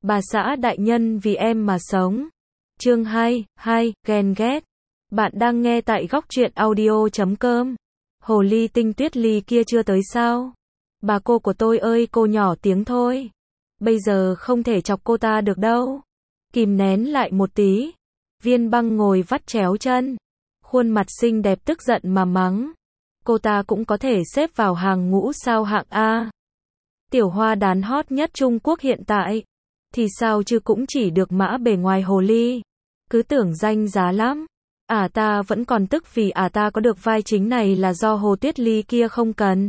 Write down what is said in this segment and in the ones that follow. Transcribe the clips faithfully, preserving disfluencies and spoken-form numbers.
Bà xã đại nhân vì em mà sống. Chương hai, hai, ghen ghét. Bạn đang nghe tại góc truyện audio chấm com. Hồ ly tinh Tuyết Ly kia chưa tới sao? Bà cô của tôi ơi, cô nhỏ tiếng thôi. Bây giờ không thể chọc cô ta được đâu. Kìm nén lại một tí. Viên Băng ngồi vắt chéo chân. Khuôn mặt xinh đẹp tức giận mà mắng. Cô ta cũng có thể xếp vào hàng ngũ sao hạng A. Tiểu hoa đán hot nhất Trung Quốc hiện tại. Thì sao chứ cũng chỉ được mã bề ngoài hồ ly. Cứ tưởng danh giá lắm. Ả ta vẫn còn tức vì ả ta có được vai chính này là do Hồ Tuyết Ly kia không cần.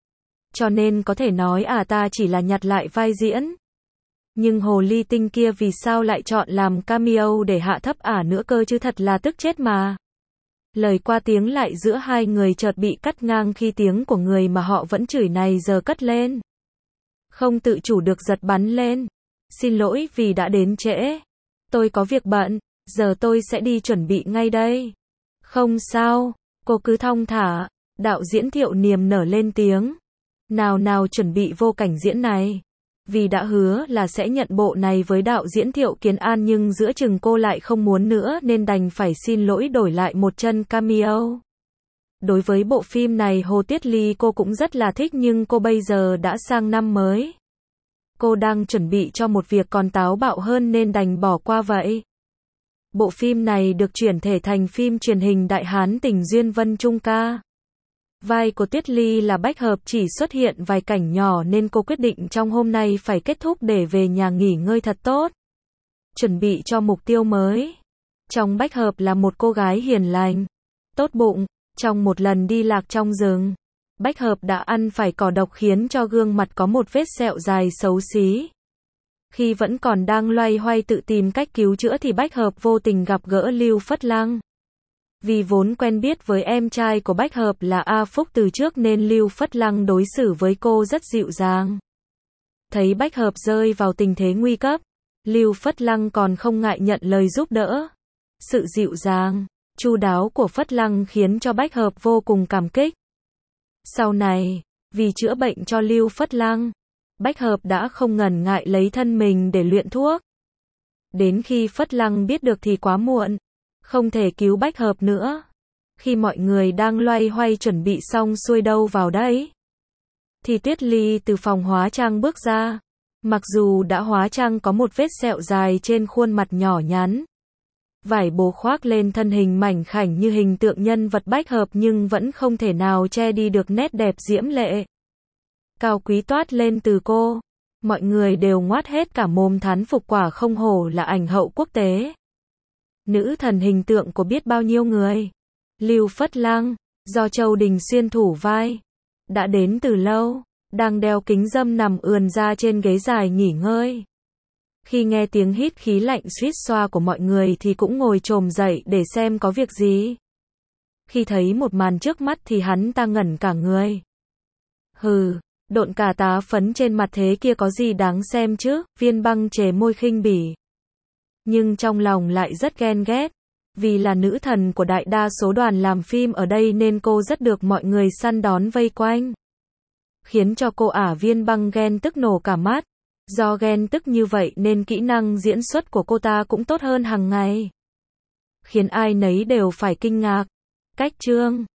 Cho nên có thể nói ả ta chỉ là nhặt lại vai diễn. Nhưng hồ ly tinh kia vì sao lại chọn làm cameo để hạ thấp ả nữa cơ chứ, thật là tức chết mà. Lời qua tiếng lại giữa hai người chợt bị cắt ngang khi tiếng của người mà họ vẫn chửi này giờ cất lên. Không tự chủ được giật bắn lên. Xin lỗi vì đã đến trễ. Tôi có việc bận, giờ tôi sẽ đi chuẩn bị ngay đây. Không sao, cô cứ thong thả. Đạo diễn Thiệu niềm nở lên tiếng. Nào nào chuẩn bị vô cảnh diễn này. Vì đã hứa là sẽ nhận bộ này với đạo diễn Thiệu Kiến An nhưng giữa chừng cô lại không muốn nữa nên đành phải xin lỗi đổi lại một chân cameo. Đối với bộ phim này Hồ Tuyết Ly cô cũng rất là thích nhưng cô bây giờ đã sang năm mới. Cô đang chuẩn bị cho một việc còn táo bạo hơn nên đành bỏ qua vậy. Bộ phim này được chuyển thể thành phim truyền hình Đại Hán Tình Duyên Vân Trung Ca. Vai của Tuyết Ly là Bách Hợp chỉ xuất hiện vài cảnh nhỏ nên cô quyết định trong hôm nay phải kết thúc để về nhà nghỉ ngơi thật tốt. Chuẩn bị cho mục tiêu mới. Trong Bách Hợp là một cô gái hiền lành, tốt bụng. Trong một lần đi lạc trong rừng, Bách Hợp đã ăn phải cỏ độc khiến cho gương mặt có một vết sẹo dài xấu xí. Khi vẫn còn đang loay hoay tự tìm cách cứu chữa thì Bách Hợp vô tình gặp gỡ Lưu Phất Lăng. Vì vốn quen biết với em trai của Bách Hợp là A Phúc từ trước nên Lưu Phất Lăng đối xử với cô rất dịu dàng. Thấy Bách Hợp rơi vào tình thế nguy cấp, Lưu Phất Lăng còn không ngại nhận lời giúp đỡ. Sự dịu dàng, chu đáo của Phất Lăng khiến cho Bách Hợp vô cùng cảm kích. Sau này, vì chữa bệnh cho Lưu Phất Lăng, Bách Hợp đã không ngần ngại lấy thân mình để luyện thuốc. Đến khi Phất Lăng biết được thì quá muộn, không thể cứu Bách Hợp nữa. Khi mọi người đang loay hoay chuẩn bị xong xuôi đâu vào đấy, thì Tuyết Ly từ phòng hóa trang bước ra. Mặc dù đã hóa trang có một vết sẹo dài trên khuôn mặt nhỏ nhắn, vải bố khoác lên thân hình mảnh khảnh như hình tượng nhân vật Bách Hợp nhưng vẫn không thể nào che đi được nét đẹp diễm lệ, cao quý toát lên từ cô. Mọi người đều ngoác hết cả mồm thán phục, quả không hổ là ảnh hậu quốc tế. Nữ thần hình tượng của biết bao nhiêu người. Lưu Phất Lăng, do Châu Đình Xuyên thủ vai, đã đến từ lâu, đang đeo kính râm nằm ườn ra trên ghế dài nghỉ ngơi. Khi nghe tiếng hít khí lạnh suýt xoa của mọi người thì cũng ngồi chồm dậy để xem có việc gì. Khi thấy một màn trước mắt thì hắn ta ngẩn cả người. Hừ, độn cả tá phấn trên mặt thế kia có gì đáng xem chứ, Viên Băng chề môi khinh bỉ. Nhưng trong lòng lại rất ghen ghét. Vì là nữ thần của đại đa số đoàn làm phim ở đây nên cô rất được mọi người săn đón vây quanh. Khiến cho cô ả Viên Băng ghen tức nổ cả mắt. Do ghen tức như vậy nên kỹ năng diễn xuất của cô ta cũng tốt hơn hàng ngày. Khiến ai nấy đều phải kinh ngạc. Cách chương